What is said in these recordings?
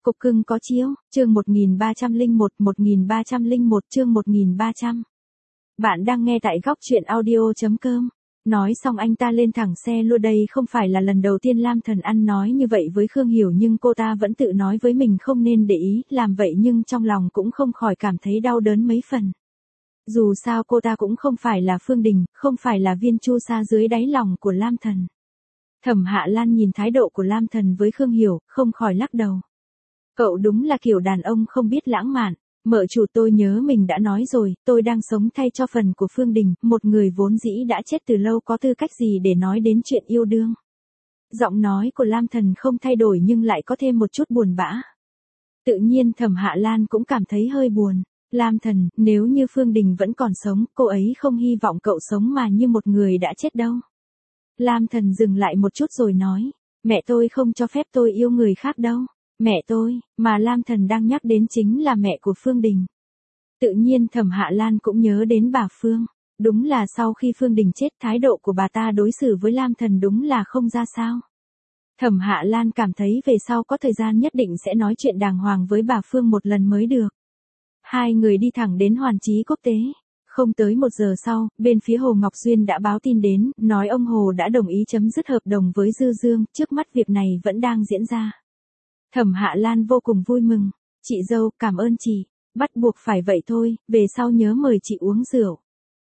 Cục cưng có chiếu, chương 1301, chương 1300. Bạn đang nghe tại góc truyện audio.com. Nói xong anh ta lên thẳng xe luôn. Đây không phải là lần đầu tiên Lam Thần ăn nói như vậy với Khương Hiểu, nhưng cô ta vẫn tự nói với mình không nên để ý làm vậy, nhưng trong lòng cũng không khỏi cảm thấy đau đớn mấy phần. Dù sao cô ta cũng không phải là Phương Đình, không phải là viên chu sa dưới đáy lòng của Lam Thần. Thẩm Hạ Lan nhìn thái độ của Lam Thần với Khương Hiểu, không khỏi lắc đầu. Cậu đúng là kiểu đàn ông không biết lãng mạn. Mợ chủ, tôi nhớ mình đã nói rồi, tôi đang sống thay cho phần của Phương Đình, một người vốn dĩ đã chết từ lâu, có tư cách gì để nói đến chuyện yêu đương. Giọng nói của Lam Thần không thay đổi nhưng lại có thêm một chút buồn bã. Tự nhiên Thẩm Hạ Lan cũng cảm thấy hơi buồn. Lam Thần, nếu như Phương Đình vẫn còn sống, cô ấy không hy vọng cậu sống mà như một người đã chết đâu. Lam Thần dừng lại một chút rồi nói, mẹ tôi không cho phép tôi yêu người khác đâu. Mẹ tôi, mà Lam Thần đang nhắc đến chính là mẹ của Phương Đình. Tự nhiên Thẩm Hạ Lan cũng nhớ đến bà Phương. Đúng là sau khi Phương Đình chết, thái độ của bà ta đối xử với Lam Thần đúng là không ra sao. Thẩm Hạ Lan cảm thấy về sau có thời gian nhất định sẽ nói chuyện đàng hoàng với bà Phương một lần mới được. Hai người đi thẳng đến Hoàn Chí Quốc tế. Không tới 1 giờ sau, bên phía Hồ Ngọc Duyên đã báo tin đến, nói ông Hồ đã đồng ý chấm dứt hợp đồng với Dư Dương, trước mắt việc này vẫn đang diễn ra. Thẩm Hạ Lan vô cùng vui mừng. Chị dâu, cảm ơn chị. Bắt buộc phải vậy thôi, về sau nhớ mời chị uống rượu.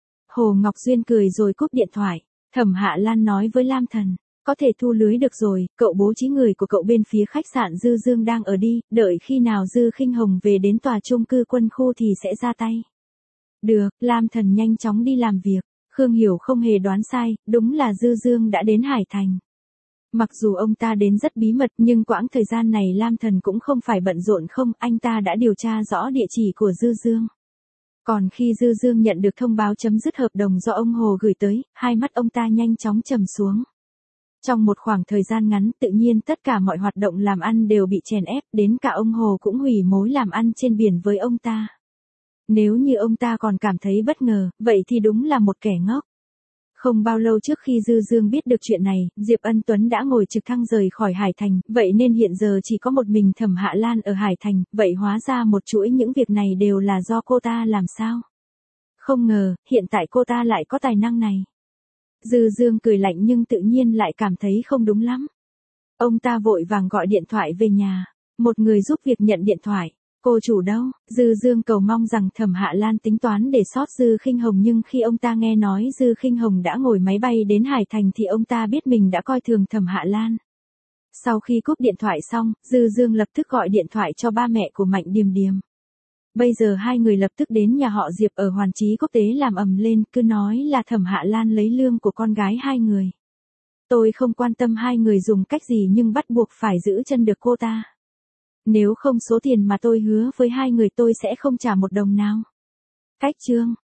Hồ Ngọc Duyên cười rồi cúp điện thoại. Thẩm Hạ Lan nói với Lam Thần, có thể thu lưới được rồi, cậu bố trí người của cậu bên phía khách sạn Dư Dương đang ở đi, đợi khi nào Dư Khinh Hồng về đến tòa chung cư Quân Khu thì sẽ ra tay. Được, Lam Thần nhanh chóng đi làm việc. Khương Hiểu không hề đoán sai, đúng là Dư Dương đã đến Hải Thành. Mặc dù ông ta đến rất bí mật nhưng quãng thời gian này Lam Thần cũng không phải bận rộn không, anh ta đã điều tra rõ địa chỉ của Dư Dương. Còn khi Dư Dương nhận được thông báo chấm dứt hợp đồng do ông Hồ gửi tới, hai mắt ông ta nhanh chóng trầm xuống. Trong một khoảng thời gian ngắn, tự nhiên tất cả mọi hoạt động làm ăn đều bị chèn ép, đến cả ông Hồ cũng hủy mối làm ăn trên biển với ông ta. Nếu như ông ta còn cảm thấy bất ngờ, vậy thì đúng là một kẻ ngốc. Không bao lâu trước khi Dư Dương biết được chuyện này, Diệp Ân Tuấn đã ngồi trực thăng rời khỏi Hải Thành, vậy nên hiện giờ chỉ có một mình Thẩm Hạ Lan ở Hải Thành, vậy hóa ra một chuỗi những việc này đều là do cô ta làm sao? Không ngờ, hiện tại cô ta lại có tài năng này. Dư Dương cười lạnh nhưng tự nhiên lại cảm thấy không đúng lắm. Ông ta vội vàng gọi điện thoại về nhà, một người giúp việc nhận điện thoại. Cô chủ đâu? Dư Dương cầu mong rằng Thẩm Hạ Lan tính toán để sót Dư Khinh Hồng, nhưng khi ông ta nghe nói Dư Khinh Hồng đã ngồi máy bay đến Hải Thành thì ông ta biết mình đã coi thường Thẩm Hạ Lan. Sau khi cúp điện thoại xong, Dư Dương lập tức gọi điện thoại cho ba mẹ của Mạnh Điềm Điềm. Bây giờ hai người lập tức đến nhà họ Diệp ở Hoàn Chí Quốc tế làm ầm lên, cứ nói là Thẩm Hạ Lan lấy lương của con gái hai người. Tôi không quan tâm hai người dùng cách gì nhưng bắt buộc phải giữ chân được cô ta. Nếu không số tiền mà tôi hứa với hai người tôi sẽ không trả một đồng nào. Cách chương